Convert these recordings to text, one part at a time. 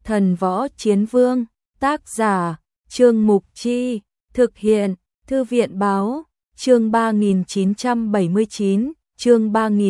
Thần Võ Chiến Vương, tác giả, Trương Mục Chi, thực hiện, Thư viện Báo, chương 3979, chương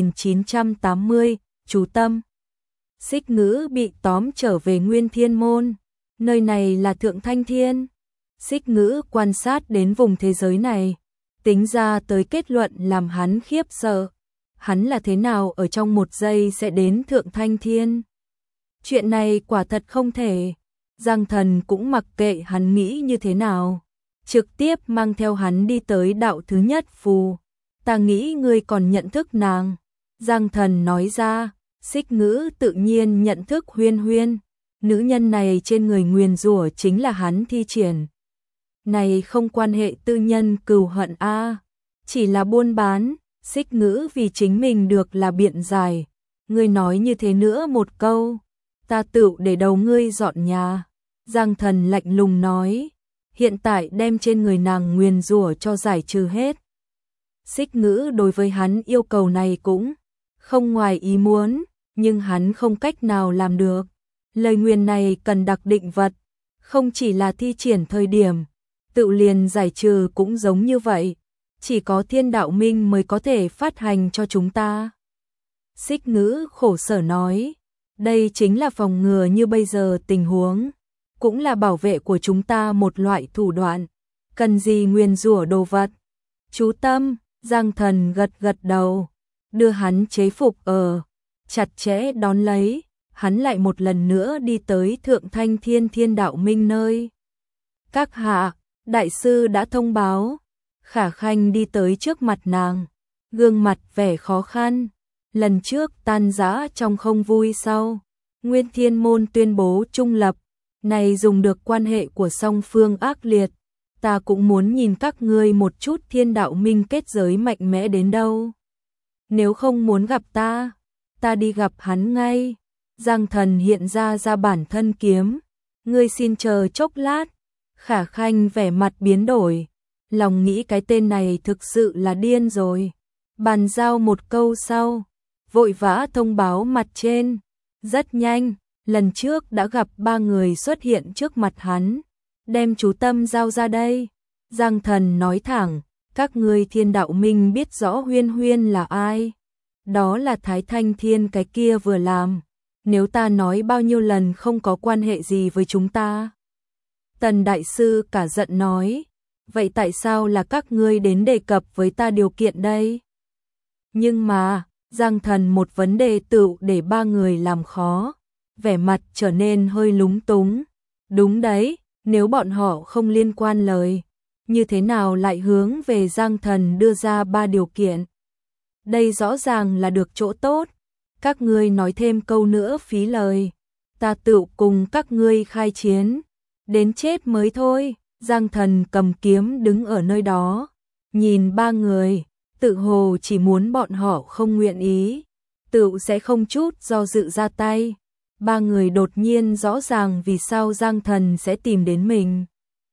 3980, chú tâm. Xích Ngữ bị tóm trở về Nguyên Thiên Môn, nơi này là Thượng Thanh Thiên. Xích Ngữ quan sát đến vùng thế giới này, tính ra tới kết luận làm hắn khiếp sợ. Hắn là thế nào ở trong một giây sẽ đến Thượng Thanh Thiên? Chuyện này quả thật không thể. Giang Thần cũng mặc kệ hắn nghĩ như thế nào, trực tiếp mang theo hắn đi tới đạo thứ nhất phù. Ta nghĩ ngươi còn nhận thức nàng. Giang Thần nói ra. Xích Ngữ tự nhiên nhận thức Huyên Huyên. Nữ nhân này trên người nguyền rủa chính là hắn thi triển. Này không quan hệ tư nhân cừu hận a, chỉ là buôn bán. Xích Ngữ vì chính mình được là biện giải. Ngươi nói như thế nữa một câu, ta tự để đầu ngươi dọn nhà. Giang Thần lạnh lùng nói, hiện tại đem trên người nàng nguyền rủa cho giải trừ hết. Xích Ngữ đối với hắn yêu cầu này cũng không ngoài ý muốn, nhưng hắn không cách nào làm được. Lời nguyền này cần đặc định vật, không chỉ là thi triển thời điểm, tự liền giải trừ cũng giống như vậy. Chỉ có Thiên Đạo Minh mới có thể phát hành cho chúng ta. Xích Ngữ khổ sở nói, đây chính là phòng ngừa như bây giờ tình huống, cũng là bảo vệ của chúng ta một loại thủ đoạn. Cần gì nguyền rủa đồ vật? Chú tâm. Giang Thần gật gật đầu, đưa hắn chế phục chặt chẽ đón lấy. Hắn lại một lần nữa đi tới Thượng Thanh Thiên Thiên Đạo Minh nơi. Các hạ, đại sư đã thông báo. Khả Khanh đi tới trước mặt nàng, gương mặt vẻ khó khăn. Lần trước tan rã trong không vui sau, Nguyên Thiên Môn tuyên bố trung lập, này dùng được quan hệ của song phương ác liệt. Ta cũng muốn nhìn các ngươi một chút Thiên Đạo Minh kết giới mạnh mẽ đến đâu. Nếu không muốn gặp ta, ta đi gặp hắn ngay. Giang Thần hiện ra bản thân kiếm. Ngươi xin chờ chốc lát. Khả Khanh vẻ mặt biến đổi, lòng nghĩ cái tên này thực sự là điên rồi. Bàn giao một câu sau, vội vã thông báo mặt trên. Rất nhanh, lần trước đã gặp ba người xuất hiện trước mặt hắn. Đem chú tâm giao ra đây. Giang Thần nói thẳng, các ngươi Thiên Đạo Minh biết rõ Huyên Huyên là ai. Đó là Thái Thanh Thiên cái kia vừa làm. Nếu ta nói bao nhiêu lần không có quan hệ gì với chúng ta. Tần Đại Sư cả giận nói, vậy tại sao là các ngươi đến đề cập với ta điều kiện đây? Nhưng mà, Giang Thần một vấn đề tựu để ba người làm khó, vẻ mặt trở nên hơi lúng túng. Đúng đấy, nếu bọn họ không liên quan lời, như thế nào lại hướng về Giang Thần đưa ra ba điều kiện? Đây rõ ràng là được chỗ tốt, các ngươi nói thêm câu nữa phí lời, ta tựu cùng các ngươi khai chiến, đến chết mới thôi. Giang Thần cầm kiếm đứng ở nơi đó, nhìn ba người, tự hồ chỉ muốn bọn họ không nguyện ý, tựu sẽ không chút do dự ra tay. Ba người đột nhiên rõ ràng vì sao Giang Thần sẽ tìm đến mình,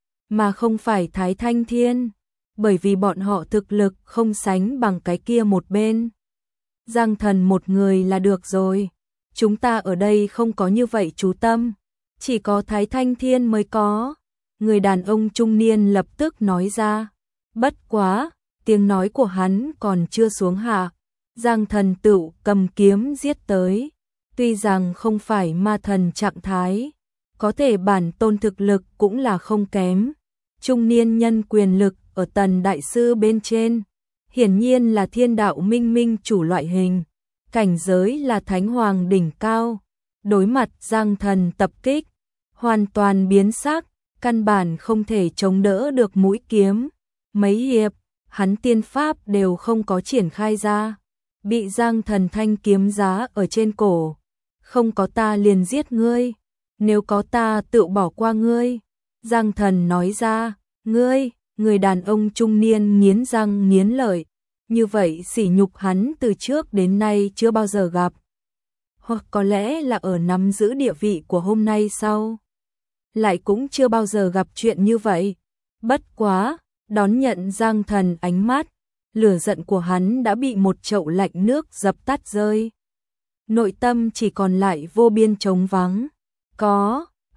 mà không phải Thái Thanh Thiên, bởi vì bọn họ thực lực không sánh bằng cái kia một bên. Giang Thần một người là được rồi, chúng ta ở đây không có như vậy chú tâm, chỉ có Thái Thanh Thiên mới có. Người đàn ông trung niên lập tức nói ra. Bất quá, tiếng nói của hắn còn chưa xuống hạ, Giang Thần tựu cầm kiếm giết tới. Tuy rằng không phải ma thần trạng thái, có thể bản tôn thực lực cũng là không kém. Trung niên nhân quyền lực ở Tần Đại Sư bên trên, hiển nhiên là Thiên Đạo Minh minh chủ loại hình, cảnh giới là Thánh Hoàng đỉnh cao. Đối mặt Giang Thần tập kích, hoàn toàn biến sắc, căn bản không thể chống đỡ được mũi kiếm. Mấy hiệp, hắn tiên pháp đều không có triển khai ra, bị Giang Thần thanh kiếm giá ở trên cổ. Không có ta liền giết ngươi, nếu có ta tự bỏ qua ngươi. Giang Thần nói ra, ngươi, người đàn ông trung niên nghiến răng nghiến lợi, như vậy sỉ nhục hắn từ trước đến nay chưa bao giờ gặp. Hoặc có lẽ là ở nắm giữ địa vị của hôm nay sau, lại cũng chưa bao giờ gặp chuyện như vậy. Bất quá, đón nhận Giang Thần ánh mắt, lửa giận của hắn đã bị một chậu lạnh nước dập tắt rơi. Nội tâm chỉ còn lại vô biên trống vắng. Có,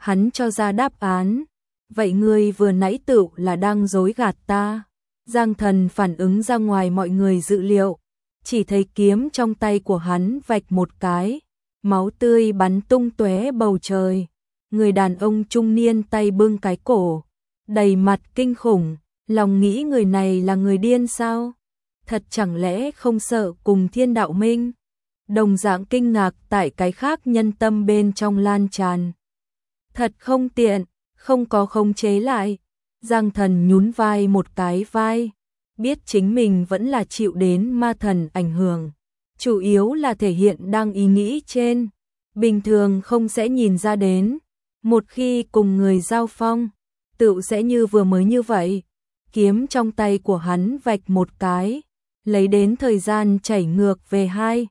Hắn cho ra đáp án. Vậy ngươi vừa nãy tự là đang dối gạt ta. Giang Thần phản ứng ra ngoài mọi người dự liệu. Chỉ thấy kiếm trong tay của hắn vạch một cái. Máu tươi bắn tung tóe bầu trời. Người đàn ông trung niên tay bưng cái cổ. Đầy mặt kinh khủng. Lòng nghĩ người này là người điên sao? Thật chẳng lẽ không sợ cùng Thiên Đạo Minh? Đồng dạng kinh ngạc tại cái khác nhân tâm bên trong lan tràn. Thật không tiện, không có khống chế lại. Giang Thần nhún vai một cái vai. Biết chính mình vẫn là chịu đến ma thần ảnh hưởng. Chủ yếu là thể hiện đang ý nghĩ trên. Bình thường không sẽ nhìn ra đến. Một khi cùng người giao phong, tự sẽ như vừa mới như vậy. Kiếm trong tay của hắn vạch một cái. Lấy đến thời gian chảy ngược về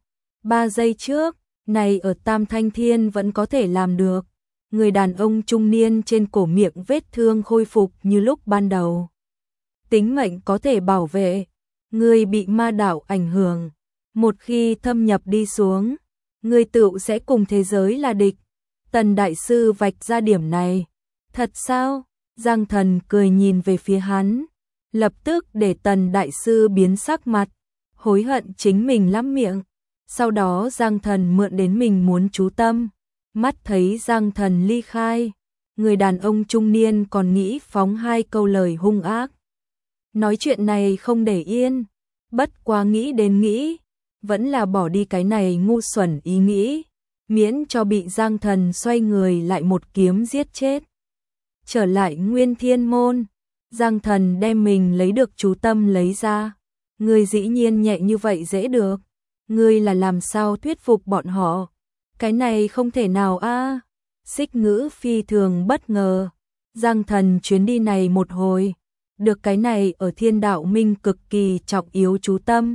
2-3 giây trước. Này ở Tam Thanh Thiên vẫn có thể làm được. Người đàn ông trung niên trên cổ miệng vết thương khôi phục như lúc ban đầu. Tính mệnh có thể bảo vệ. Người bị ma đạo ảnh hưởng. Một khi thâm nhập đi xuống, người tự sẽ cùng thế giới là địch. Tần Đại Sư vạch ra điểm này. Thật sao? Giang Thần cười nhìn về phía hắn. Lập tức để Tần Đại Sư biến sắc mặt. Hối hận chính mình lắm miệng. Sau đó Giang Thần mượn đến mình muốn chú tâm. Mắt thấy Giang Thần ly khai. Người đàn ông trung niên còn nghĩ phóng 2 câu lời hung ác. Nói chuyện này không để yên. Bất quá nghĩ đến nghĩ. Vẫn là bỏ đi cái này ngu xuẩn ý nghĩ. Miễn cho bị Giang Thần xoay người lại một kiếm giết chết. Trở lại Nguyên Thiên Môn. Giang Thần đem mình lấy được chú tâm lấy ra. Ngươi dĩ nhiên nhẹ như vậy dễ được. Ngươi là làm sao thuyết phục bọn họ? Cái này không thể nào a. Xích Ngữ phi thường bất ngờ. Giang Thần chuyến đi này một hồi. Được cái này ở Thiên Đạo Minh cực kỳ trọng yếu chú tâm.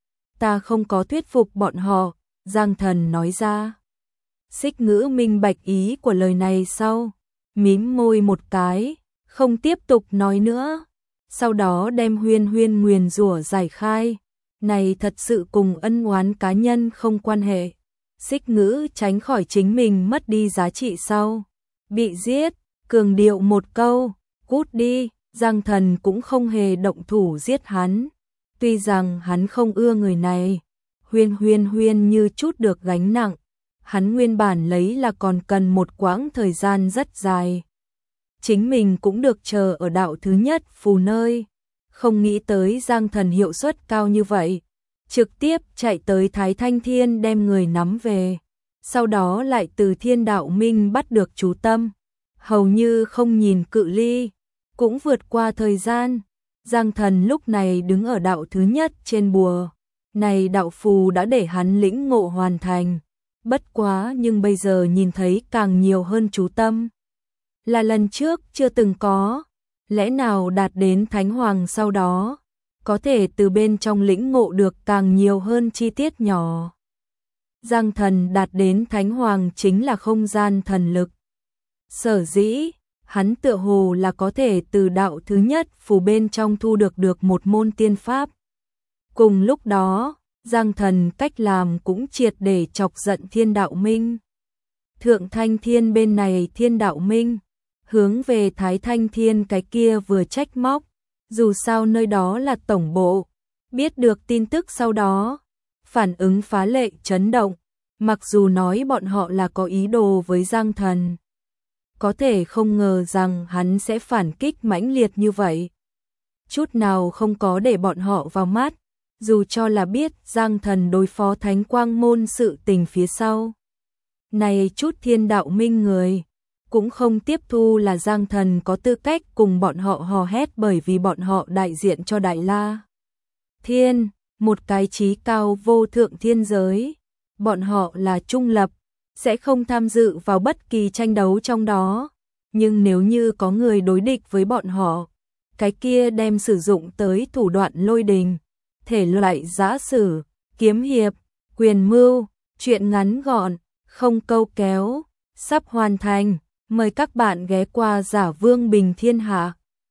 Ta không có thuyết phục bọn họ. Giang Thần nói ra. Xích Ngữ minh bạch ý của lời này sau. Mím môi một cái. Không tiếp tục nói nữa. Sau đó đem huyên nguyền rủa giải khai. Này thật sự cùng ân oán cá nhân không quan hệ. Xích Ngữ tránh khỏi chính mình mất đi giá trị sau. Bị giết, cường điệu một câu, cút đi. Giang Thần cũng không hề động thủ giết hắn. Tuy rằng hắn không ưa người này. Huyên như chút được gánh nặng. Hắn nguyên bản lấy là còn cần một quãng thời gian rất dài. Chính mình cũng được chờ ở đạo thứ nhất phù nơi. Không nghĩ tới Giang Thần hiệu suất cao như vậy. Trực tiếp chạy tới Thái Thanh Thiên đem người nắm về. Sau đó lại từ Thiên Đạo Minh bắt được chú tâm. Hầu như không nhìn cự ly. Cũng vượt qua thời gian. Giang Thần lúc này đứng ở đạo thứ nhất trên bùa. Này đạo phù đã để hắn lĩnh ngộ hoàn thành. Bất quá nhưng bây giờ nhìn thấy càng nhiều hơn chú tâm. Là lần trước chưa từng có. Lẽ nào đạt đến Thánh Hoàng sau đó, có thể từ bên trong lĩnh ngộ được càng nhiều hơn chi tiết nhỏ. Giang Thần đạt đến Thánh Hoàng chính là không gian thần lực. Sở dĩ, hắn tựa hồ là có thể từ đạo thứ nhất phù bên trong thu được một môn tiên pháp. Cùng lúc đó, Giang Thần cách làm cũng triệt để chọc giận Thiên Đạo Minh. Thượng Thanh Thiên bên này Thiên Đạo Minh, hướng về Thái Thanh Thiên cái kia vừa trách móc, dù sao nơi đó là tổng bộ, biết được tin tức sau đó, phản ứng phá lệ chấn động, mặc dù nói bọn họ là có ý đồ với Giang Thần. Có thể không ngờ rằng hắn sẽ phản kích mãnh liệt như vậy. Chút nào không có để bọn họ vào mắt, dù cho là biết Giang Thần đối phó Thánh Quang Môn sự tình phía sau. Này chút Thiên Đạo Minh người, cũng không tiếp thu là Giang Thần có tư cách cùng bọn họ hò hét bởi vì bọn họ đại diện cho Đại La Thiên, một cái chí cao vô thượng thiên giới. Bọn họ là trung lập, sẽ không tham dự vào bất kỳ tranh đấu trong đó. Nhưng nếu như có người đối địch với bọn họ, cái kia đem sử dụng tới thủ đoạn lôi đình, thể loại giã sử, kiếm hiệp, quyền mưu, chuyện ngắn gọn, không câu kéo, sắp hoàn thành. Mời các bạn ghé qua Giả Vương Bình Thiên Hạ.